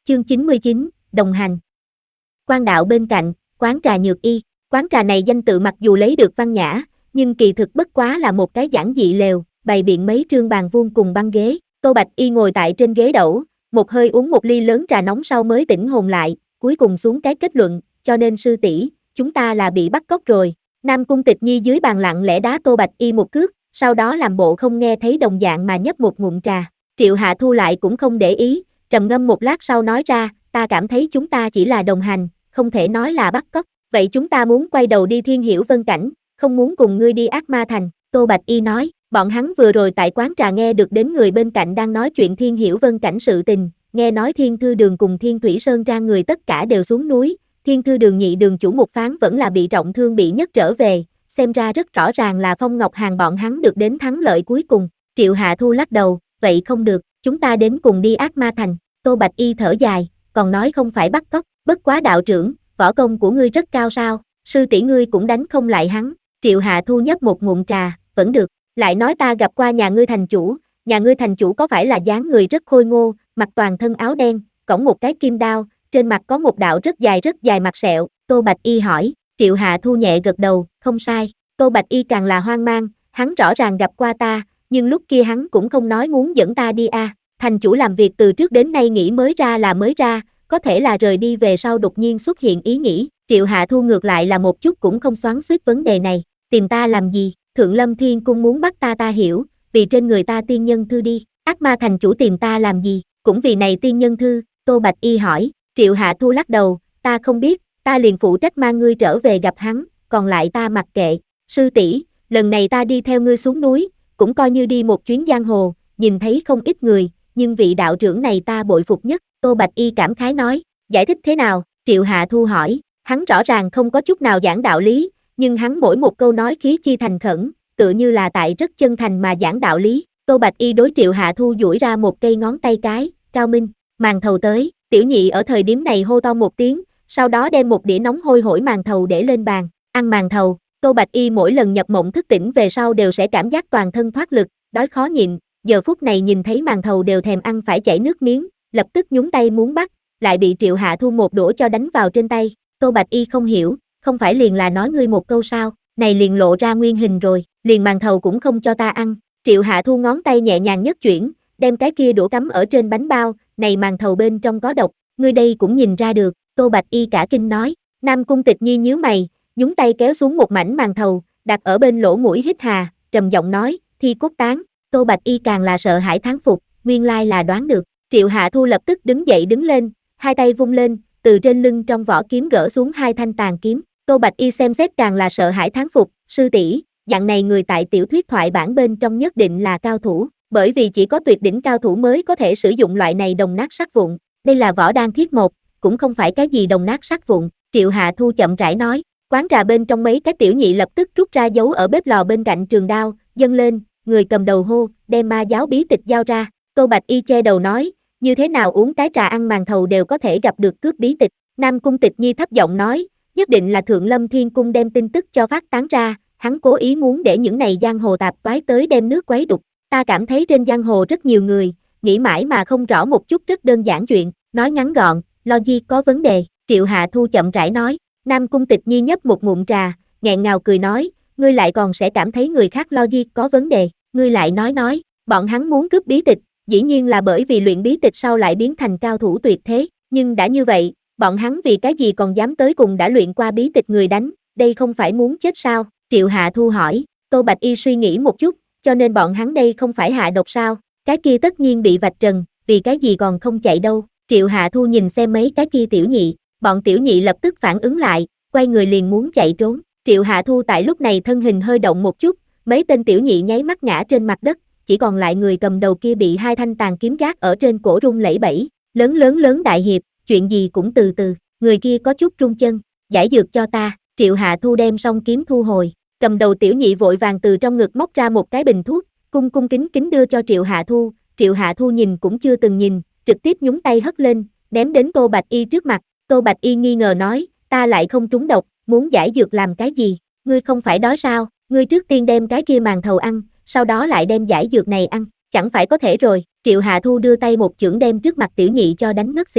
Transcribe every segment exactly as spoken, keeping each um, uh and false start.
Chương chín mươi chín, đồng hành. Quan đạo bên cạnh, quán trà Nhược Y. Quán trà này danh tự mặc dù lấy được văn nhã, nhưng kỳ thực bất quá là một cái giản dị lều, bày biện mấy trương bàn vuông cùng băng ghế. Tô Bạch Y ngồi tại trên ghế đẩu, một hơi uống một ly lớn trà nóng sau mới tỉnh hồn lại, cuối cùng xuống cái kết luận, cho nên sư tỷ, chúng ta là bị bắt cóc rồi. Nam Cung Tịch Nhi dưới bàn lặng lẽ đá Tô Bạch Y một cước, sau đó làm bộ không nghe thấy đồng dạng mà nhấp một ngụm trà. Triệu Hạ Thu lại cũng không để ý, trầm ngâm một lát sau nói ra, ta cảm thấy chúng ta chỉ là đồng hành, không thể nói là bắt cóc. Vậy chúng ta muốn quay đầu đi Thiên Hiểu Vân Cảnh, không muốn cùng ngươi đi Ác Ma Thành. Tô Bạch Y nói, bọn hắn vừa rồi tại quán trà nghe được đến người bên cạnh đang nói chuyện Thiên Hiểu Vân Cảnh sự tình, nghe nói Thiên Thư Đường cùng Thiên Thủy Sơn ra người tất cả đều xuống núi, Thiên Thư Đường nhị đường chủ một phán vẫn là bị trọng thương bị nhất trở về, xem ra rất rõ ràng là Phong Ngọc Hàn bọn hắn được đến thắng lợi cuối cùng. Triệu Hạ Thu lắc đầu, vậy không được, chúng ta đến cùng đi Ác Ma Thành. Tô Bạch Y thở dài, còn nói không phải bắt cóc, bất quá đạo trưởng, võ công của ngươi rất cao sao, sư tỷ ngươi cũng đánh không lại hắn. Triệu Hạ Thu nhấp một ngụm trà, vẫn được, lại nói ta gặp qua nhà ngươi thành chủ, nhà ngươi thành chủ có phải là dáng người rất khôi ngô, mặc toàn thân áo đen, cõng một cái kim đao, trên mặt có một đạo rất dài rất dài mặt sẹo. Tô Bạch Y hỏi, Triệu Hạ Thu nhẹ gật đầu, không sai. Tô Bạch Y càng là hoang mang, hắn rõ ràng gặp qua ta, nhưng lúc kia hắn cũng không nói muốn dẫn ta đi a. À. Thành chủ làm việc từ trước đến nay nghĩ mới ra là mới ra, có thể là rời đi về sau đột nhiên xuất hiện ý nghĩ. Triệu Hạ Thu ngược lại là một chút cũng không xoắn xuýt vấn đề này, tìm ta làm gì, Thượng Lâm Thiên Cung muốn bắt ta ta hiểu, vì trên người ta tiên nhân thư đi, Ác Ma thành chủ tìm ta làm gì, cũng vì này tiên nhân thư. Tô Bạch Y hỏi. Triệu Hạ Thu lắc đầu, ta không biết, ta liền phụ trách mang ngươi trở về gặp hắn, còn lại ta mặc kệ. Sư tỷ, lần này ta đi theo ngươi xuống núi, cũng coi như đi một chuyến giang hồ, nhìn thấy không ít người, nhưng vị đạo trưởng này ta bội phục nhất. Tô Bạch Y cảm khái nói, giải thích thế nào? Triệu Hạ Thu hỏi, hắn rõ ràng không có chút nào giảng đạo lý, nhưng hắn mỗi một câu nói khí chi thành khẩn, tựa như là tại rất chân thành mà giảng đạo lý. Tô Bạch Y đối Triệu Hạ Thu duỗi ra một cây ngón tay cái, cao minh, màn thầu tới. Tiểu nhị ở thời điểm này hô to một tiếng, sau đó đem một đĩa nóng hôi hổi màn thầu để lên bàn, ăn màn thầu. Tô Bạch Y mỗi lần nhập mộng thức tỉnh về sau đều sẽ cảm giác toàn thân thoát lực, đói khó nhịn, giờ phút này nhìn thấy màn thầu đều thèm ăn phải chảy nước miếng, lập tức nhúng tay muốn bắt, lại bị Triệu Hạ Thu một đũa cho đánh vào trên tay. Tô Bạch Y không hiểu, không phải liền là nói ngươi một câu sao, này liền lộ ra nguyên hình rồi, liền màn thầu cũng không cho ta ăn. Triệu Hạ Thu ngón tay nhẹ nhàng nhất chuyển, đem cái kia đũa cắm ở trên bánh bao, này màn thầu bên trong có độc, ngươi đây cũng nhìn ra được. Tô Bạch Y cả kinh nói. Nam Cung Tịch Nhi nhíu mày, nhúng tay kéo xuống một mảnh màn thầu, đặt ở bên lỗ mũi hít hà, trầm giọng nói, thi cốt tán. Tô Bạch Y càng là sợ hãi thán phục, nguyên lai là đoán được. Triệu Hạ Thu lập tức đứng dậy đứng lên, hai tay vung lên, từ trên lưng trong vỏ kiếm gỡ xuống hai thanh tàn kiếm. Tô Bạch Y xem xét càng là sợ hãi thán phục, sư tỷ, dạng này người tại tiểu thuyết thoại bản bên trong nhất định là cao thủ, bởi vì chỉ có tuyệt đỉnh cao thủ mới có thể sử dụng loại này đồng nát sắt vụn. Đây là võ đan thiết một, cũng không phải cái gì đồng nát sắt vụn. Triệu Hạ Thu chậm rãi nói. Quán trà bên trong mấy cái tiểu nhị lập tức rút ra giấu ở bếp lò bên cạnh trường đao, dâng lên, người cầm đầu hô, đem ma giáo bí tịch giao ra. Tô Bạch Y che đầu nói, như thế nào uống cái trà ăn màn thầu đều có thể gặp được cướp bí tịch. Nam Cung Tịch Nhi thấp giọng nói, nhất định là Thượng Lâm Thiên Cung đem tin tức cho phát tán ra, hắn cố ý muốn để những này giang hồ tạp toái tới đem nước quấy đục. Ta cảm thấy trên giang hồ rất nhiều người, nghĩ mãi mà không rõ một chút rất đơn giản chuyện, nói ngắn gọn, logic có vấn đề. Triệu Hạ Thu chậm rãi nói. Nam Cung Tịch Nhi nhấp một ngụm trà, nghẹn ngào cười nói, ngươi lại còn sẽ cảm thấy người khác logic có vấn đề, ngươi lại nói nói, bọn hắn muốn cướp bí tịch, dĩ nhiên là bởi vì luyện bí tịch sau lại biến thành cao thủ tuyệt thế, nhưng đã như vậy, bọn hắn vì cái gì còn dám tới cùng đã luyện qua bí tịch người đánh, đây không phải muốn chết sao? Triệu Hạ Thu hỏi. Tô Bạch Y suy nghĩ một chút, cho nên bọn hắn đây không phải hạ độc sao, cái kia tất nhiên bị vạch trần, vì cái gì còn không chạy đâu. Triệu Hạ Thu nhìn xem mấy cái kia tiểu nhị, bọn tiểu nhị lập tức phản ứng lại, quay người liền muốn chạy trốn. Triệu Hạ Thu tại lúc này thân hình hơi động một chút, mấy tên tiểu nhị nháy mắt ngã trên mặt đất, chỉ còn lại người cầm đầu kia bị hai thanh tàn kiếm gác ở trên cổ rung lẩy bẩy. Lớn lớn lớn đại hiệp, chuyện gì cũng từ từ, người kia có chút rung chân, giải dược cho ta. Triệu Hạ Thu đem xong kiếm thu hồi, cầm đầu tiểu nhị vội vàng từ trong ngực móc ra một cái bình thuốc, cung cung kính kính đưa cho Triệu Hạ Thu. Triệu Hạ Thu nhìn cũng chưa từng nhìn, trực tiếp nhúng tay hất lên, ném đến Tô Bạch Y trước mặt. Tô Bạch Y nghi ngờ nói, ta lại không trúng độc, muốn giải dược làm cái gì, ngươi không phải đói sao, ngươi trước tiên đem cái kia màn thầu ăn, sau đó lại đem giải dược này ăn, chẳng phải có thể rồi. Triệu Hạ Thu đưa tay một chưởng đem trước mặt tiểu nhị cho đánh ngất xỉu.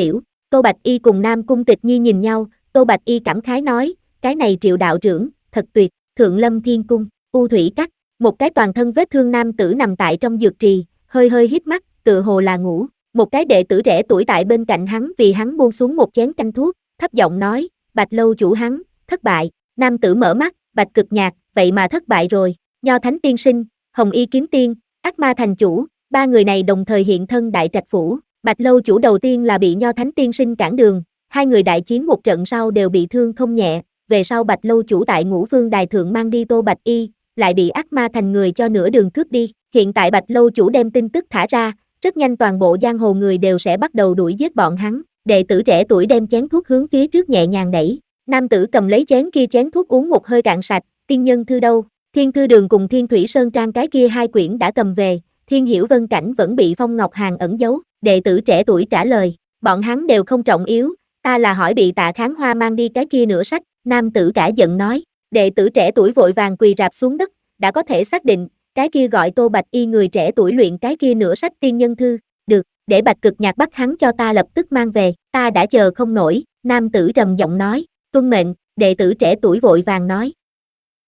Tô Bạch Y cùng Nam Cung Tịch Nhi nhìn nhau, Tô Bạch Y cảm khái nói, cái này Triệu đạo trưởng, thật tuyệt, Thượng Lâm Thiên Cung, U Thủy Các, một cái toàn thân vết thương nam tử nằm tại trong dược trì, hơi hơi híp mắt, tựa hồ là ngủ, một cái đệ tử trẻ tuổi tại bên cạnh hắn vì hắn buông xuống một chén canh thuốc, thấp giọng nói, Bạch lâu chủ hắn, thất bại, nam tử mở mắt, Bạch Cực Nhạc, vậy mà thất bại rồi, Nho Thánh Tiên Sinh, Hồng Y Kiếm Tiên, Ác Ma Thành Chủ, ba người này đồng thời hiện thân Đại Trạch Phủ, Bạch lâu chủ đầu tiên là bị Nho Thánh Tiên Sinh cản đường, hai người đại chiến một trận sau đều bị thương không nhẹ, về sau Bạch lâu chủ tại Ngũ Vương Đài Thượng mang đi Tô Bạch Y, lại bị Ác Ma Thành người cho nửa đường cướp đi, hiện tại Bạch lâu chủ đem tin tức thả ra, rất nhanh toàn bộ giang hồ người đều sẽ bắt đầu đuổi giết bọn hắn, đệ tử trẻ tuổi đem chén thuốc hướng phía trước nhẹ nhàng đẩy, nam tử cầm lấy chén kia chén thuốc uống một hơi cạn sạch, tiên nhân thư đâu, Thiên Thư Đường cùng Thiên Thủy Sơn Trang cái kia hai quyển đã cầm về, Thiên Hiểu Vân Cảnh vẫn bị Phong Ngọc Hàn ẩn giấu, đệ tử trẻ tuổi trả lời, bọn hắn đều không trọng yếu, ta là hỏi bị Tạ Kháng Hoa mang đi cái kia nửa sách, nam tử cả giận nói, đệ tử trẻ tuổi vội vàng quỳ rạp xuống đất, đã có thể xác định, cái kia gọi Tô Bạch Y người trẻ tuổi luyện cái kia nửa sách tiên nhân thư, được, để Bạch Cực Nhạc bắt hắn cho ta lập tức mang về, ta đã chờ không nổi, nam tử trầm giọng nói, tuân mệnh, đệ tử trẻ tuổi vội vàng nói,